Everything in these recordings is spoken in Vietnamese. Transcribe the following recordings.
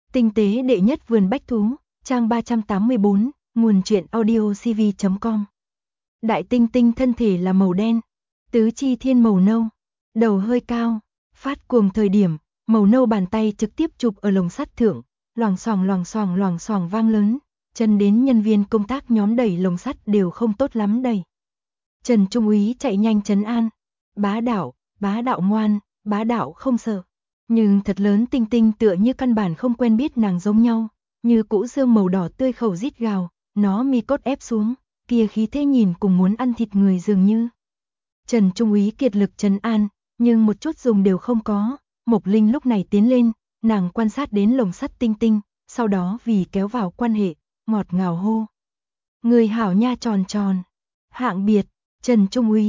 Tinh tế đệ nhất vườn bách thú, trang 384, nguồn truyện audiocv.com. Đại tinh tinh thân thể là màu đen, tứ chi thiên màu nâu, đầu hơi cao, phát cuồng thời điểm, màu nâu bàn tay trực tiếp chụp ở lồng sắt thượng, loảng xoảng vang lớn, chân đến nhân viên công tác nhóm đẩy lồng sắt đều không tốt lắm đẩy. Trần Trung úy chạy nhanh trấn an, bá đạo ngoan, bá đạo không sợ. Nhưng thật lớn tinh tinh tựa như căn bản không quen biết nàng giống nhau, như cũ xương màu đỏ tươi khẩu rít gào, nó mi cốt ép xuống, kia khí thế nhìn cùng muốn ăn thịt người dường như. Trần Trung úy kiệt lực trấn an, nhưng một chút dùng đều không có. Mộc Linh lúc này tiến lên, nàng quan sát đến lồng sắt tinh tinh, sau đó vì kéo vào quan hệ, ngọt ngào hô. Người hảo nha tròn tròn, hạng biệt, Trần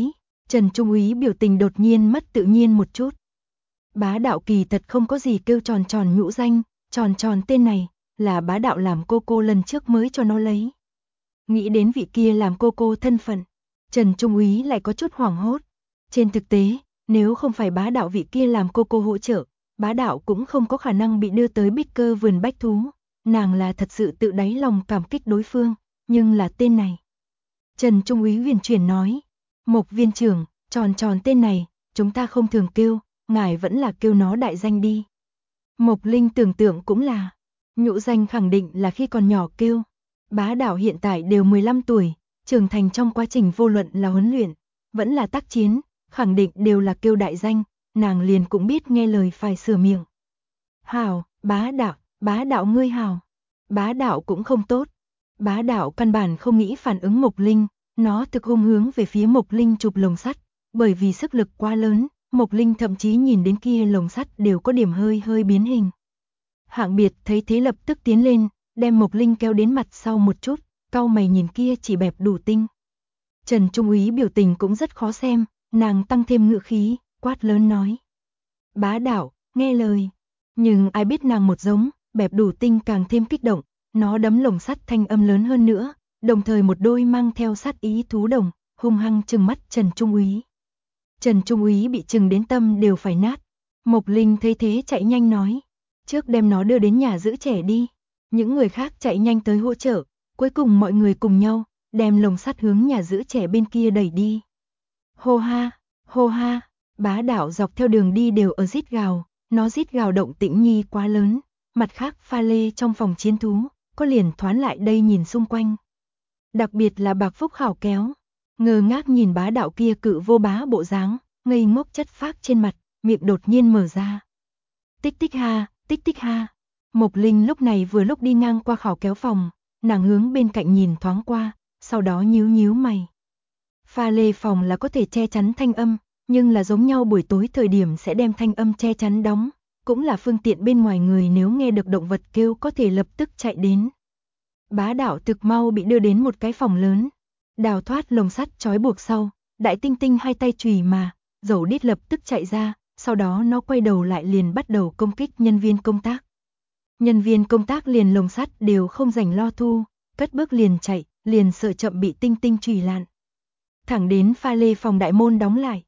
Trung úy biểu tình đột nhiên mất tự nhiên một chút. Bá đạo kỳ thật không có gì kêu tròn tròn nhũ danh, tròn tròn tên này, là bá đạo làm cô lần trước mới cho nó lấy. Nghĩ đến vị kia làm cô thân phận, Trần Trung úy lại có chút hoảng hốt. Trên thực tế, nếu không phải bá đạo vị kia làm cô hỗ trợ, bá đạo cũng không có khả năng bị đưa tới bích cơ vườn bách thú. Nàng là thật sự tự đáy lòng cảm kích đối phương, nhưng là tên này. Trần Trung úy huyền chuyển nói, Mộc viên trưởng, tròn tròn tên này, chúng ta không thường kêu, ngài vẫn là kêu nó đại danh đi. Mộc Linh tưởng tượng cũng là, nhũ danh khẳng định là khi còn nhỏ kêu. Bá đạo hiện tại đều 15 tuổi, trưởng thành trong quá trình vô luận là huấn luyện, vẫn là tác chiến, khẳng định đều là kêu đại danh, nàng liền cũng biết nghe lời phải sửa miệng. Hảo, bá đạo ngươi hảo. Bá đạo cũng không tốt. Bá đạo căn bản không nghĩ phản ứng Mộc Linh, nó thực hung hướng về phía Mộc Linh chụp lồng sắt, bởi vì sức lực quá lớn, Mộc Linh thậm chí nhìn đến kia lồng sắt đều có điểm hơi biến hình. Hạng biệt thấy thế lập tức tiến lên, đem Mộc Linh kéo đến mặt sau một chút, cau mày nhìn kia chỉ bẹp đủ tinh. Trần Trung úy biểu tình cũng rất khó xem, nàng tăng thêm ngữ khí, quát lớn nói. Bá đạo, nghe lời. Nhưng ai biết nàng một giống, bẹp đủ tinh càng thêm kích động, nó đấm lồng sắt thanh âm lớn hơn nữa, đồng thời một đôi mang theo sát ý thú đồng, hung hăng trừng mắt Trần Trung úy. Trần Trung úy bị trừng đến tâm đều phải nát. Mộc Linh thấy thế chạy nhanh nói, trước đem nó đưa đến nhà giữ trẻ đi. Những người khác chạy nhanh tới hỗ trợ, cuối cùng mọi người cùng nhau, đem lồng sắt hướng nhà giữ trẻ bên kia đẩy đi. Hô ha, bá đạo dọc theo đường đi đều ở rít gào, nó rít gào động tĩnh nhi quá lớn, mặt khác pha lê trong phòng chiến thú, có liền thoán lại đây nhìn xung quanh. Đặc biệt là Bạc Phúc khảo kéo, ngơ ngác nhìn bá đạo kia cự vô bá bộ dáng, ngây ngốc chất phác trên mặt, miệng đột nhiên mở ra. Tích tích ha. Mộc Linh lúc này vừa lúc đi ngang qua khảo kéo phòng, nàng hướng bên cạnh nhìn thoáng qua, sau đó nhíu mày. Pha lê phòng là có thể che chắn thanh âm, nhưng là giống nhau buổi tối thời điểm sẽ đem thanh âm che chắn đóng, cũng là phương tiện bên ngoài người nếu nghe được động vật kêu có thể lập tức chạy đến. Bá đạo thực mau bị đưa đến một cái phòng lớn, đào thoát lồng sắt trói buộc sau, đại tinh tinh hai tay chùy mà, dầu đít lập tức chạy ra, sau đó nó quay đầu lại liền bắt đầu công kích nhân viên công tác. Nhân viên công tác liền lồng sắt đều không rảnh lo thu, cất bước liền chạy, liền sợ chậm bị tinh tinh chùy lạn. Thẳng đến pha lê phòng đại môn đóng lại.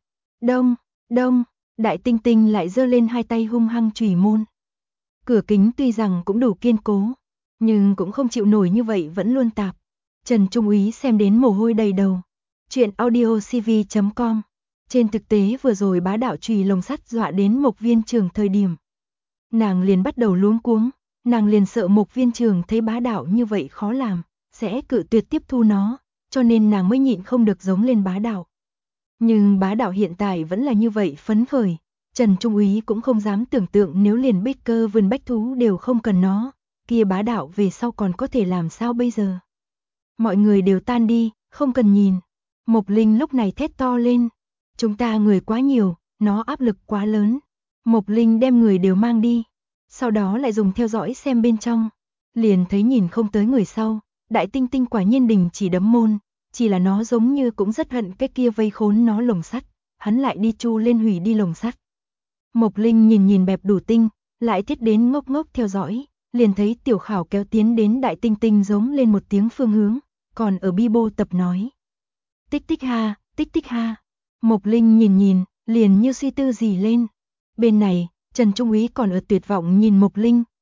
Đông, đại tinh tinh lại giơ lên hai tay hung hăng chùy môn. Cửa kính tuy rằng cũng đủ kiên cố, nhưng cũng không chịu nổi như vậy vẫn luôn tạp. Trần Trung úy xem đến mồ hôi đầy đầu. Chuyện audiocv.com. Trên thực tế vừa rồi bá đạo chùy lồng sắt dọa đến Mộc viên trưởng thời điểm. Nàng liền bắt đầu luống cuống, nàng liền sợ Mộc viên trưởng thấy bá đạo như vậy khó làm, sẽ cự tuyệt tiếp thu nó, cho nên nàng mới nhịn không được giống lên bá đạo. Nhưng bá đạo hiện tại vẫn là như vậy phấn khởi, Trần Trung úy cũng không dám tưởng tượng nếu liền bích cơ vườn bách thú đều không cần nó, kia bá đạo về sau còn có thể làm sao bây giờ. Mọi người đều tan đi, không cần nhìn. Mộc Linh lúc này thét to lên. Chúng ta người quá nhiều, nó áp lực quá lớn. Mộc Linh đem người đều mang đi. Sau đó lại dùng theo dõi xem bên trong. Liền thấy nhìn không tới người sau. Đại tinh tinh quả nhiên đình chỉ đấm môn. Chỉ là nó giống như cũng rất hận cái kia vây khốn nó lồng sắt. Hắn lại đi chu lên hủy đi lồng sắt. Mộc Linh nhìn bẹp đủ tinh. Lại thiết đến ngốc theo dõi. Liền thấy tiểu khảo kéo tiến đến đại tinh tinh giống lên một tiếng phương hướng. Còn ở Bibo tập nói. Tích tích ha. Mộc Linh nhìn, liền như suy tư gì lên. Bên này, Trần Trung úy còn ở tuyệt vọng nhìn Mộc Linh,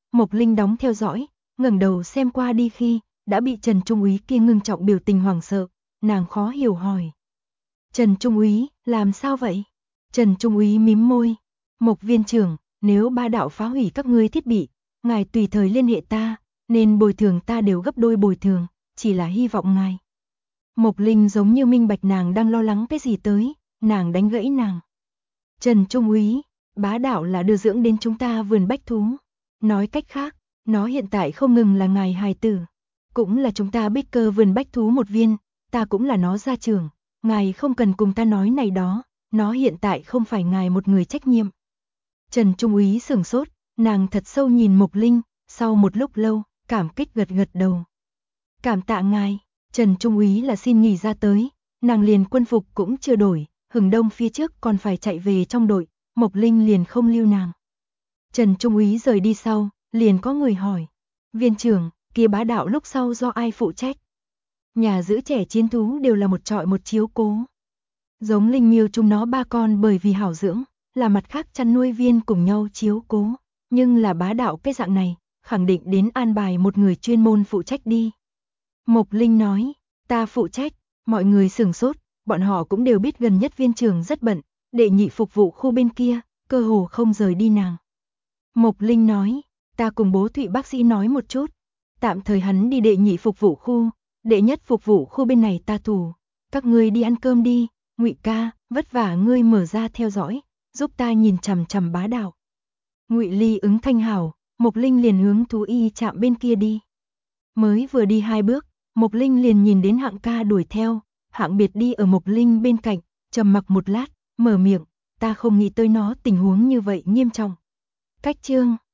Mộc Linh đóng theo dõi, ngẩng đầu xem qua đi khi đã bị Trần Trung úy kia ngưng trọng biểu tình hoảng sợ, nàng khó hiểu hỏi. Trần Trung úy, làm sao vậy? Trần Trung úy mím môi. Mộc viên trưởng, nếu bá đạo phá hủy các ngươi thiết bị, ngài tùy thời liên hệ ta, nên bồi thường ta đều gấp đôi bồi thường, chỉ là hy vọng ngài. Mộc Linh giống như minh bạch nàng đang lo lắng cái gì tới, nàng đánh gãy nàng. Trần Trung úy, bá đạo là đưa dưỡng đến chúng ta vườn bách thú. Nói cách khác, nó hiện tại không ngừng là ngài hài tử, cũng là chúng ta Baker vườn bách thú một viên, ta cũng là nó gia trưởng, ngài không cần cùng ta nói này đó, nó hiện tại không phải ngài một người trách nhiệm. Trần Trung úy sửng sốt, nàng thật sâu nhìn Mộc Linh, sau một lúc lâu, cảm kích gật gật đầu. Cảm tạ ngài, Trần Trung úy là xin nghỉ ra tới, nàng liền quân phục cũng chưa đổi, hừng đông phía trước còn phải chạy về trong đội, Mộc Linh liền không lưu nàng. Trần Trung úy rời đi sau, liền có người hỏi, viên trưởng, kia bá đạo lúc sau do ai phụ trách? Nhà giữ trẻ chiến thú đều là một trọi một chiếu cố. Giống Linh Miêu chúng nó ba con bởi vì hảo dưỡng, là mặt khác chăn nuôi viên cùng nhau chiếu cố, nhưng là bá đạo cái dạng này, khẳng định đến an bài một người chuyên môn phụ trách đi. Mộc Linh nói, ta phụ trách, mọi người sửng sốt, bọn họ cũng đều biết gần nhất viên trưởng rất bận, đệ nhị phục vụ khu bên kia, cơ hồ không rời đi nàng. Mộc Linh nói, ta cùng bố Thụy bác sĩ nói một chút, tạm thời hắn đi đệ nhị phục vụ khu, đệ nhất phục vụ khu bên này ta thủ, các ngươi đi ăn cơm đi, Ngụy ca, vất vả ngươi mở ra theo dõi, giúp ta nhìn chằm chằm bá đạo. Ngụy Ly ứng thanh hảo, Mộc Linh liền hướng thú y trạm bên kia đi. Mới vừa đi 2 bước, Mộc Linh liền nhìn đến Hạng ca đuổi theo, Hạng Biệt đi ở Mộc Linh bên cạnh, trầm mặc một lát, mở miệng, ta không nghĩ tới nó tình huống như vậy nghiêm trọng. Cách chương